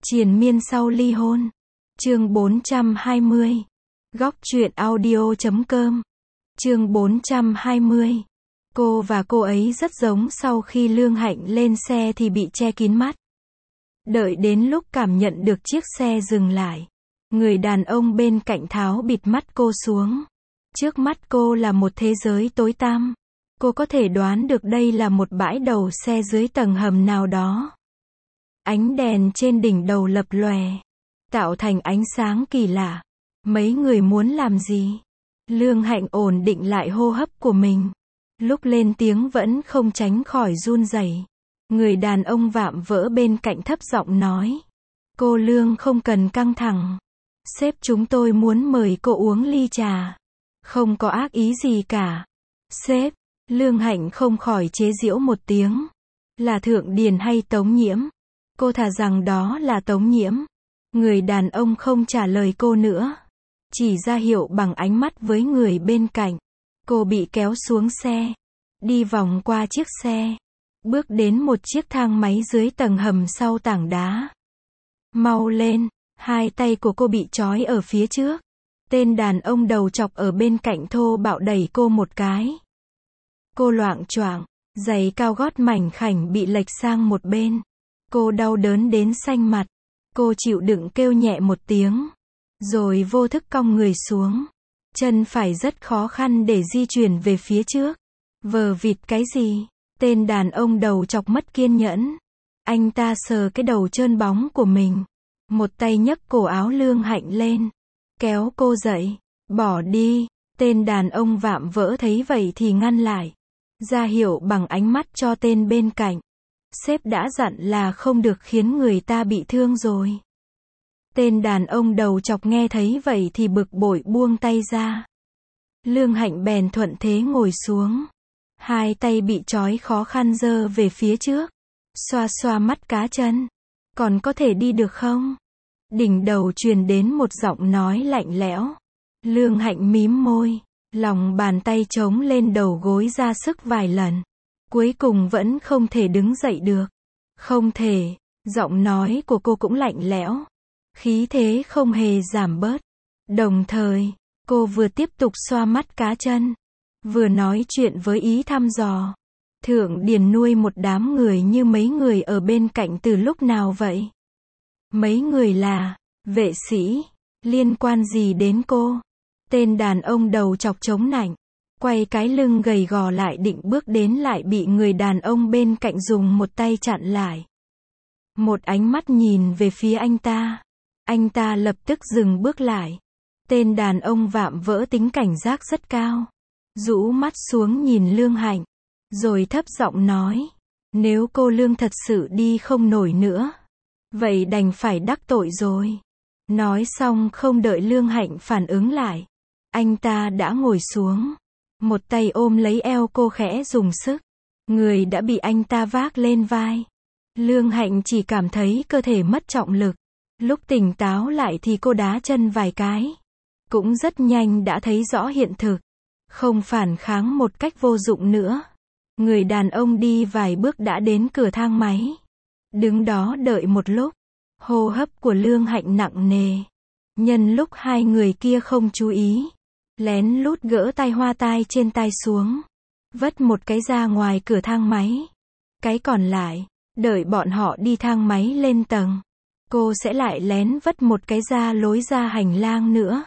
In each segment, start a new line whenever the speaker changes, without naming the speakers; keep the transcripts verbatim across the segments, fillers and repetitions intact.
Triền miên sau ly hôn. Chương bốn trăm hai mươi. Góc truyện audio chấm com. Chương bốn trăm hai mươi. Cô và cô ấy rất giống, sau khi Lương Hạnh lên xe thì bị che kín mắt. Đợi đến lúc cảm nhận được chiếc xe dừng lại, người đàn ông bên cạnh tháo bịt mắt cô xuống. Trước mắt cô là một thế giới tối tăm. Cô có thể đoán được đây là một bãi đầu xe dưới tầng hầm nào đó. Ánh đèn trên đỉnh đầu lập lòe, tạo thành ánh sáng kỳ lạ. Mấy người muốn làm gì? Lương Hạnh ổn định lại hô hấp của mình. Lúc lên tiếng vẫn không tránh khỏi run rẩy. Người đàn ông vạm vỡ bên cạnh thấp giọng nói. Cô Lương không cần căng thẳng. Sếp chúng tôi muốn mời cô uống ly trà. Không có ác ý gì cả. Sếp, Lương Hạnh không khỏi chế giễu một tiếng. Là Thượng Điền hay Tống Nhiễm? Cô thà rằng đó là Tống Nhiễm. Người đàn ông không trả lời cô nữa, chỉ ra hiệu bằng ánh mắt với người bên cạnh. Cô bị kéo xuống xe, đi vòng qua chiếc xe, bước đến một chiếc thang máy dưới tầng hầm sau tảng đá. Mau lên, hai tay của cô bị trói ở phía trước. Tên đàn ông đầu chọc ở bên cạnh thô bạo đẩy cô một cái. Cô loạng choạng, giày cao gót mảnh khảnh bị lệch sang một bên. Cô đau đớn đến xanh mặt. Cô chịu đựng kêu nhẹ một tiếng, rồi vô thức cong người xuống. Chân phải rất khó khăn để di chuyển về phía trước. Vờ vịt cái gì? Tên đàn ông đầu chọc mất kiên nhẫn. Anh ta sờ cái đầu trơn bóng của mình. Một tay nhấc cổ áo Lương Hạnh lên, kéo cô dậy. Bỏ đi. Tên đàn ông vạm vỡ thấy vậy thì ngăn lại, ra hiệu bằng ánh mắt cho tên bên cạnh. Sếp đã dặn là không được khiến người ta bị thương rồi. Tên đàn ông đầu chọc nghe thấy vậy thì bực bội buông tay ra. Lương Hạnh bèn thuận thế ngồi xuống. Hai tay bị trói khó khăn giơ về phía trước. Xoa xoa mắt cá chân. Còn có thể đi được không? Đỉnh đầu truyền đến một giọng nói lạnh lẽo. Lương Hạnh mím môi, lòng bàn tay chống lên đầu gối ra sức vài lần. Cuối cùng vẫn không thể đứng dậy được. Không thể. Giọng nói của cô cũng lạnh lẽo, khí thế không hề giảm bớt. Đồng thời, cô vừa tiếp tục xoa mắt cá chân, vừa nói chuyện với ý thăm dò. Thượng Điền nuôi một đám người như mấy người ở bên cạnh từ lúc nào vậy? Mấy người là vệ sĩ, liên quan gì đến cô? Tên đàn ông đầu chọc chống nạnh, quay cái lưng gầy gò lại định bước đến lại bị người đàn ông bên cạnh dùng một tay chặn lại. Một ánh mắt nhìn về phía anh ta. Anh ta lập tức dừng bước lại. Tên đàn ông vạm vỡ tính cảnh giác rất cao. Rũ mắt xuống nhìn Lương Hạnh, rồi thấp giọng nói. Nếu cô Lương thật sự đi không nổi nữa, vậy đành phải đắc tội rồi. Nói xong không đợi Lương Hạnh phản ứng lại, anh ta đã ngồi xuống. Một tay ôm lấy eo cô khẽ dùng sức. Người đã bị anh ta vác lên vai. Lương Hạnh chỉ cảm thấy cơ thể mất trọng lực. Lúc tỉnh táo lại thì cô đá chân vài cái. Cũng rất nhanh đã thấy rõ hiện thực. Không phản kháng một cách vô dụng nữa. Người đàn ông đi vài bước đã đến cửa thang máy. Đứng đó đợi một lúc. Hô hấp của Lương Hạnh nặng nề. Nhân lúc hai người kia không chú ý, lén lút gỡ tai hoa tai trên tai xuống, vất một cái ra ngoài cửa thang máy. Cái còn lại, đợi bọn họ đi thang máy lên tầng, cô sẽ lại lén vất một cái ra lối ra hành lang nữa.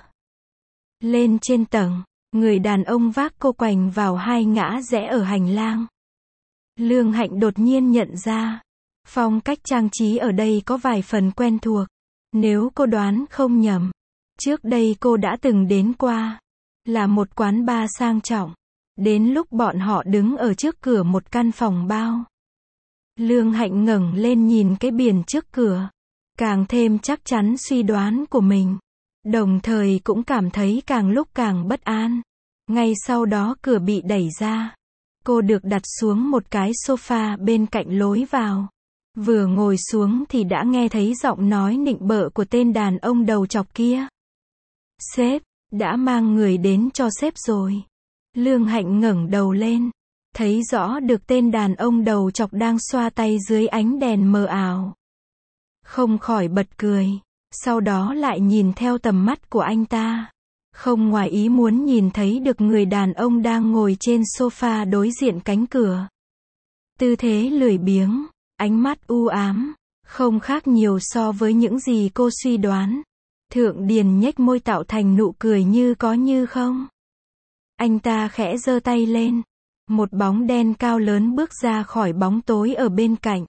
Lên trên tầng, người đàn ông vác cô quành vào hai ngã rẽ ở hành lang. Lương Hạnh đột nhiên nhận ra, phong cách trang trí ở đây có vài phần quen thuộc. Nếu cô đoán không nhầm, trước đây cô đã từng đến qua. Là một quán bar sang trọng. Đến lúc bọn họ đứng ở trước cửa một căn phòng bao, Lương Hạnh ngẩng lên nhìn cái biển trước cửa, càng thêm chắc chắn suy đoán của mình. Đồng thời cũng cảm thấy càng lúc càng bất an. Ngay sau đó cửa bị đẩy ra. Cô được đặt xuống một cái sofa bên cạnh lối vào. Vừa ngồi xuống thì đã nghe thấy giọng nói nịnh bợ của tên đàn ông đầu chọc kia. Sếp, đã mang người đến cho sếp rồi. Lương Hạnh ngẩng đầu lên, thấy rõ được tên đàn ông đầu chọc đang xoa tay dưới ánh đèn mờ ảo. không khỏi bật cười. Sau đó lại nhìn theo tầm mắt của anh ta. Không ngoài ý muốn nhìn thấy được người đàn ông đang ngồi trên sofa đối diện cánh cửa. Tư thế lười biếng, ánh mắt u ám, không khác nhiều so với những gì cô suy đoán. Thượng Điền nhếch môi tạo thành nụ cười như có như không. Anh ta khẽ giơ tay lên. Một bóng đen cao lớn bước ra khỏi bóng tối ở bên cạnh.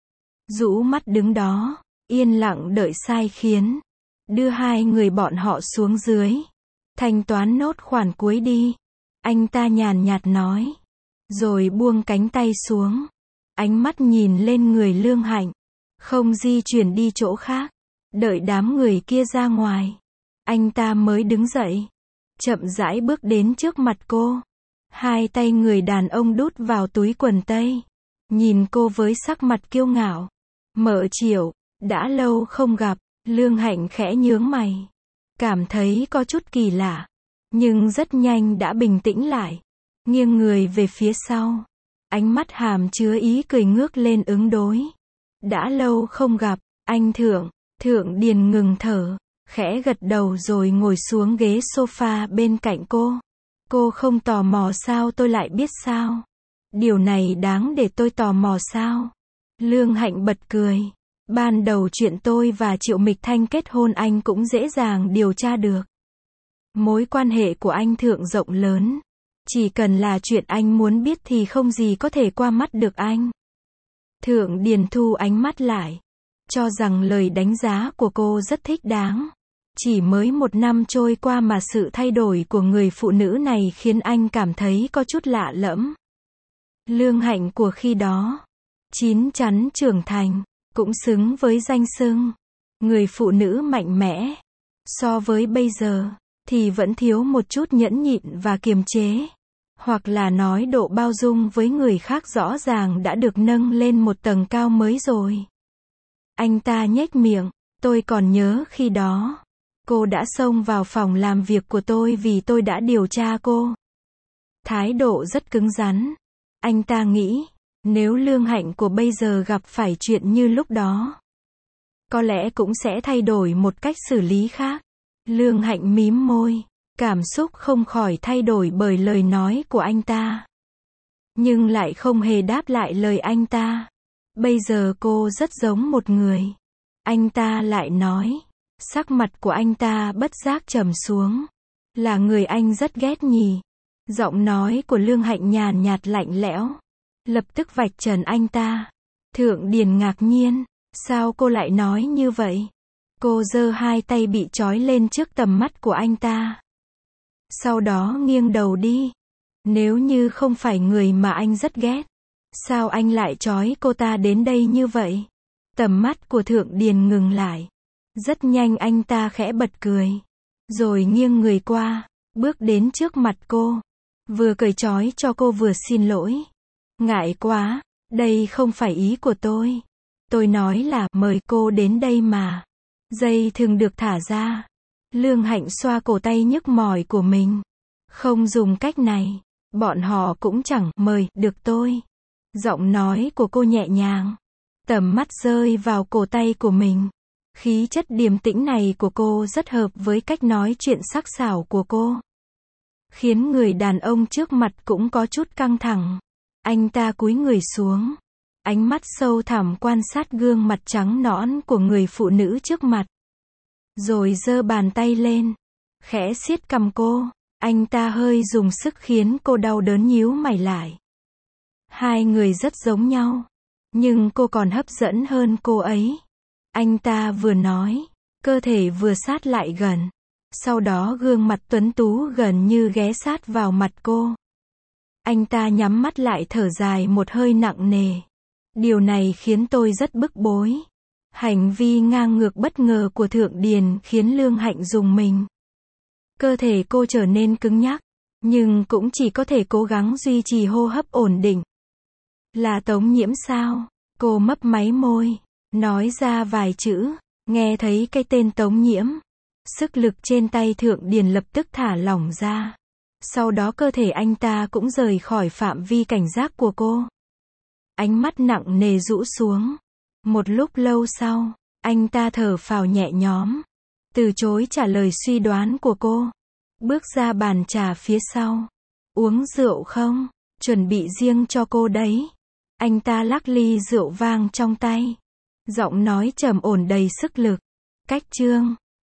Rũ mắt đứng đó, yên lặng đợi sai khiến. Đưa hai người bọn họ xuống dưới. Thanh toán nốt khoản cuối đi. Anh ta nhàn nhạt nói. Rồi buông cánh tay xuống. Ánh mắt nhìn lên người Lương Hạnh. Không di chuyển đi chỗ khác. Đợi đám người kia ra ngoài. Anh ta mới đứng dậy. Chậm rãi bước đến trước mặt cô. Hai tay người đàn ông đút vào túi quần tây. Nhìn cô với sắc mặt kiêu ngạo. Mợ Triệu, đã lâu không gặp. Lương Hạnh khẽ nhướng mày. Cảm thấy có chút kỳ lạ. Nhưng rất nhanh đã bình tĩnh lại. Nghiêng người về phía sau. Ánh mắt hàm chứa ý cười ngước lên ứng đối. Đã lâu không gặp, anh Thượng. Thượng Điền ngừng thở. Khẽ gật đầu rồi ngồi xuống ghế sofa bên cạnh cô. Cô không tò mò sao tôi lại biết sao? Điều này đáng để tôi tò mò sao? Lương Hạnh bật cười. Ban đầu chuyện tôi và Triệu Mịch Thanh kết hôn anh cũng dễ dàng điều tra được. Mối quan hệ của anh Thượng rộng lớn. Chỉ cần là chuyện anh muốn biết thì không gì có thể qua mắt được anh. Thượng Điền thu ánh mắt lại. Cho rằng lời đánh giá của cô rất thích đáng. Chỉ mới một năm trôi qua mà sự thay đổi của người phụ nữ này khiến anh cảm thấy có chút lạ lẫm. Lương Hạnh của khi đó, chín chắn trưởng thành, cũng xứng với danh xưng. Người phụ nữ mạnh mẽ. So với bây giờ, thì vẫn thiếu một chút nhẫn nhịn và kiềm chế. Hoặc là nói độ bao dung với người khác rõ ràng đã được nâng lên một tầng cao mới rồi. Anh ta nhếch miệng, tôi còn nhớ khi đó. Cô đã xông vào phòng làm việc của tôi vì tôi đã điều tra cô. Thái độ rất cứng rắn. Anh ta nghĩ, nếu Lương Hạnh của bây giờ gặp phải chuyện như lúc đó, có lẽ cũng sẽ thay đổi một cách xử lý khác. Lương Hạnh mím môi, cảm xúc không khỏi thay đổi bởi lời nói của anh ta. Nhưng lại không hề đáp lại lời anh ta. Bây giờ cô rất giống một người. Anh ta lại nói. Sắc mặt của anh ta bất giác trầm xuống. Là người anh rất ghét nhỉ. Giọng nói của Lương Hạnh nhàn nhạt lạnh lẽo. Lập tức vạch trần anh ta. Thượng Điền ngạc nhiên. Sao cô lại nói như vậy? Cô giơ hai tay bị trói lên trước tầm mắt của anh ta. Sau đó nghiêng đầu đi. Nếu như không phải người mà anh rất ghét, sao anh lại trói cô ta đến đây như vậy? Tầm mắt của Thượng Điền ngừng lại. Rất nhanh anh ta khẽ bật cười. Rồi nghiêng người qua, bước đến trước mặt cô. Vừa cởi trói cho cô vừa xin lỗi. Ngại quá, đây không phải ý của tôi. Tôi nói là mời cô đến đây mà. Dây thừng được thả ra. Lương Hạnh xoa cổ tay nhức mỏi của mình. Không dùng cách này, bọn họ cũng chẳng mời được tôi. Giọng nói của cô nhẹ nhàng. Tầm mắt rơi vào cổ tay của mình. Khí chất điềm tĩnh này của cô rất hợp với cách nói chuyện sắc sảo của cô. Khiến người đàn ông trước mặt cũng có chút căng thẳng. Anh ta cúi người xuống. Ánh mắt sâu thẳm quan sát gương mặt trắng nõn của người phụ nữ trước mặt. Rồi giơ bàn tay lên. Khẽ siết cằm cô. Anh ta hơi dùng sức khiến cô đau đớn nhíu mày lại. Hai người rất giống nhau. Nhưng cô còn hấp dẫn hơn cô ấy. Anh ta vừa nói. Cơ thể vừa sát lại gần. Sau đó gương mặt tuấn tú gần như ghé sát vào mặt cô. Anh ta nhắm mắt lại thở dài một hơi nặng nề. Điều này khiến tôi rất bức bối. Hành vi ngang ngược bất ngờ của Thượng Điền khiến Lương Hạnh rùng mình. Cơ thể cô trở nên cứng nhắc. Nhưng cũng chỉ có thể cố gắng duy trì hô hấp ổn định. Là Tống Nhiễm sao? Cô mấp máy môi. Nói ra vài chữ. Nghe thấy cái tên Tống Nhiễm. Sức lực trên tay Thượng Điền lập tức thả lỏng ra. Sau đó cơ thể anh ta cũng rời khỏi phạm vi cảnh giác của cô. Ánh mắt nặng nề rũ xuống. Một lúc lâu sau, Anh ta thở phào nhẹ nhõm, từ chối trả lời suy đoán của cô. Bước ra bàn trà phía sau. Uống rượu không? Chuẩn bị riêng cho cô đấy. Anh ta lắc ly rượu vang trong tay. Giọng nói trầm ổn đầy sức lực. Cách chương